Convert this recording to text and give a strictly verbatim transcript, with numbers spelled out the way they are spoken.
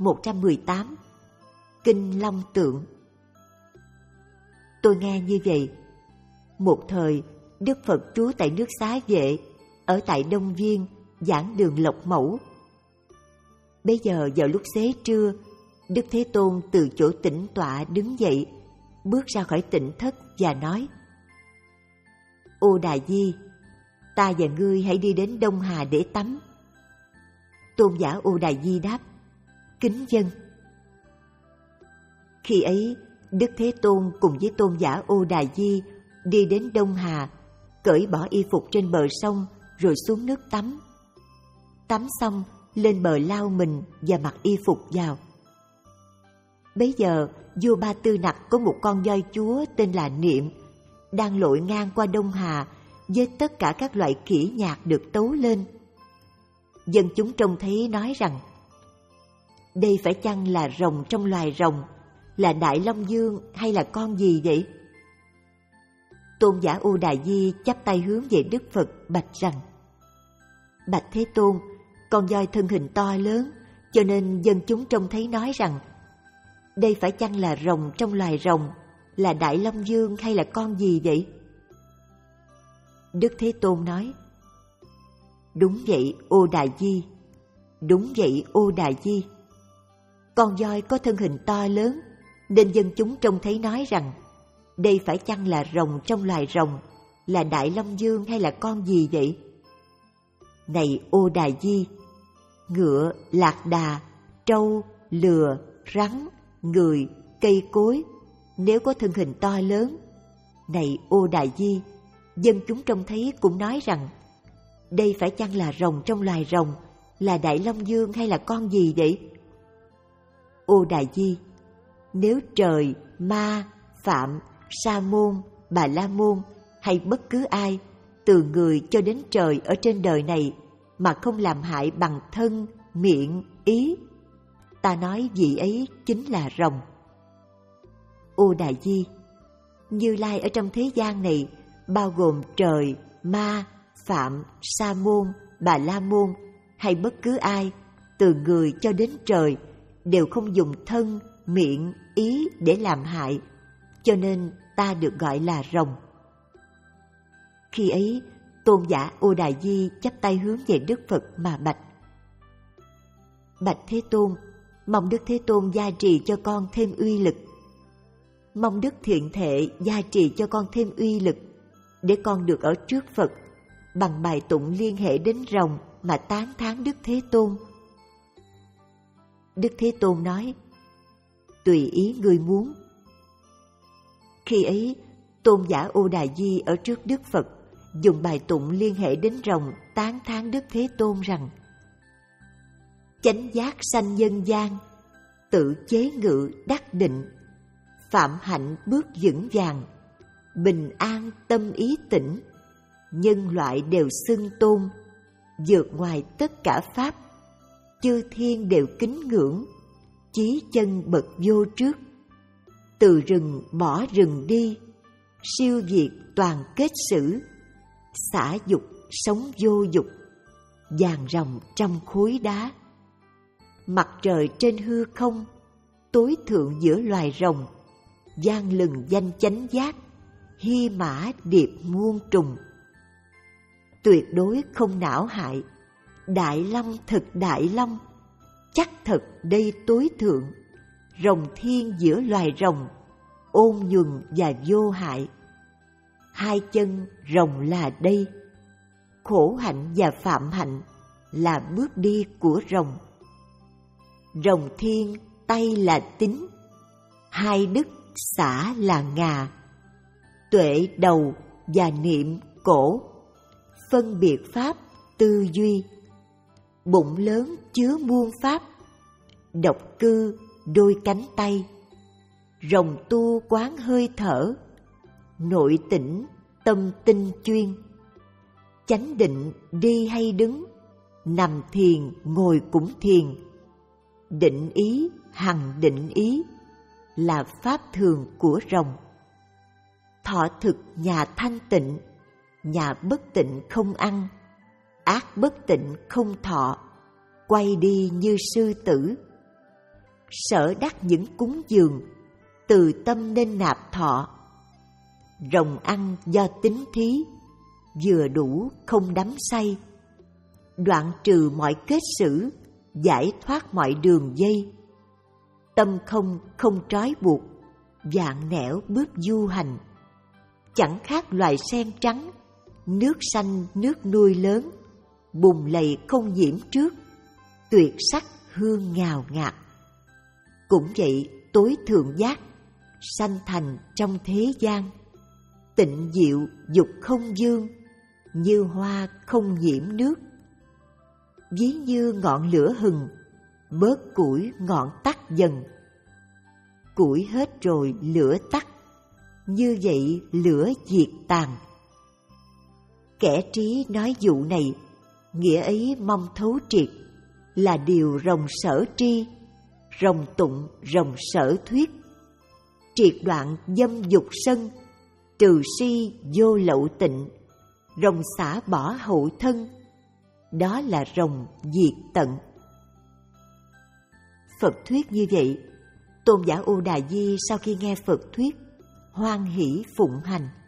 một trăm mười tám. Kinh Long Tượng. Tôi nghe như vậy. Một thời, Đức Phật trú tại nước Xá Vệ, ở tại Đông Viên, giảng đường Lộc Mẫu. Bây giờ vào lúc xế trưa, Đức Thế Tôn từ chỗ tĩnh tọa đứng dậy, bước ra khỏi tịnh thất và nói: Ô Đà Di, ta và ngươi hãy đi đến Đông Hà để tắm. Tôn giả Ô Đà Di đáp: Kính vâng. Khi ấy, Đức Thế Tôn cùng với Tôn giả Ô Đà Di đi đến Đông Hà, cởi bỏ y phục trên bờ sông rồi xuống nước tắm. Tắm xong, lên bờ lau mình và mặc y phục vào. Bấy giờ, vua Ba Tư Nặc có một con voi chúa tên là Niệm, đang lội ngang qua Đông Hà với tất cả các loại kỹ nhạc được tấu lên. Dân chúng trông thấy nói rằng: Đây phải chăng là rồng trong loài rồng, là Đại Long Dương hay là con gì vậy? Tôn giả Ô Đà Di chắp tay hướng về Đức Phật bạch rằng: Bạch Thế Tôn, con voi thân hình to lớn, cho nên dân chúng trông thấy nói rằng: Đây phải chăng là rồng trong loài rồng, là Đại Long Dương hay là con gì vậy? Đức Thế Tôn nói: Đúng vậy, Ô Đà Di. Đúng vậy, Ô Đà Di. Con voi có thân hình to lớn, nên dân chúng trông thấy nói rằng: Đây phải chăng là rồng trong loài rồng, là Đại Long Dương hay là con gì vậy? Này Ô Đà Di, ngựa, lạc đà, trâu, lừa, rắn, người, cây cối, nếu có thân hình to lớn, này Ô Đà Di, dân chúng trông thấy cũng nói rằng: Đây phải chăng là rồng trong loài rồng, là Đại Long Dương hay là con gì vậy? Ô Đà Di, nếu trời, ma, phạm, sa môn, bà la môn hay bất cứ ai, từ người cho đến trời ở trên đời này, mà không làm hại bằng thân, miệng, ý, ta nói vị ấy chính là rồng. Ô Đà Di, Như Lai ở trong thế gian này bao gồm trời, ma, phạm, sa môn, bà la môn hay bất cứ ai, từ người cho đến trời, đều không dùng thân, miệng, ý để làm hại, cho nên ta được gọi là rồng. Khi ấy, Tôn giả Ô Đà Di chắp tay hướng về Đức Phật mà bạch: Bạch Thế Tôn, mong Đức Thế Tôn gia trì cho con thêm uy lực. Mong Đức Thiện Thệ gia trì cho con thêm uy lực, để con được ở trước Phật, bằng bài tụng liên hệ đến rồng mà tán thán Đức Thế Tôn. Đức Thế Tôn nói: Tùy ý ngươi muốn. Khi ấy, Tôn giả Ô Đà Di ở trước Đức Phật dùng bài tụng liên hệ đến rồng tán thán Đức Thế Tôn rằng: Chánh giác sanh nhân gian, tự chế ngự đắc định, phạm hạnh bước vững vàng, bình an tâm ý tĩnh, nhân loại đều xưng tôn, vượt ngoài tất cả pháp, chư thiên đều kính ngưỡng, chí chân bậc vô trước, từ rừng bỏ rừng đi, siêu diệt toàn kết xử, xả dục sống vô dục, vàng ròng trong khối đá, mặt trời trên hư không, tối thượng giữa loài rồng, vang lừng danh chánh giác, hy mã điệp muôn trùng. Tuyệt đối không não hại, đại long thực đại long, chắc thật đây tối thượng, rồng thiên giữa loài rồng, ôn nhuần và vô hại. Hai chân rồng là đây, khổ hạnh và phạm hạnh là bước đi của rồng. Rồng thiên tay là tín, hai đức xả là ngà, tuệ đầu và niệm cổ, phân biệt pháp tư duy, bụng lớn chứa muôn pháp, độc cư đôi cánh tay, rồng tu quán hơi thở, nội tỉnh tâm tinh chuyên, chánh định đi hay đứng, nằm thiền ngồi cũng thiền, định ý hằng định ý là pháp thường của rồng. Thọ thực nhà thanh tịnh, nhà bất tịnh không ăn, ác bất tịnh không thọ, quay đi như sư tử. sở đắc những cúng dường, từ tâm nên nạp thọ. Rồng ăn do tính thí, vừa đủ không đắm say. Đoạn trừ mọi kết xử, giải thoát mọi đường dây. Tâm không không trói buộc, vạn nẻo bước du hành. Chẳng khác loài sen trắng, nước xanh nước nuôi lớn, bùn lầy không nhiễm trước, tuyệt sắc hương ngào ngạt. Cũng vậy tối thượng giác, sanh thành trong thế gian. Tịnh diệu dục không dương, như hoa không nhiễm nước. Ví như ngọn lửa hừng, bớt củi ngọn tắt dần. Củi hết rồi lửa tắt, như vậy lửa diệt tàn. Kẻ trí nói dụ này, nghĩa ấy mong thấu triệt, là điều rồng sở tri, rồng tụng rồng sở thuyết. Triệt đoạn dâm dục sân, trừ si vô lậu tịnh, rồng xả bỏ hậu thân, đó là rồng diệt tận. Phật thuyết như vậy, tôn giả Ô Đà Di sau khi nghe Phật thuyết, hoan hỷ phụng hành.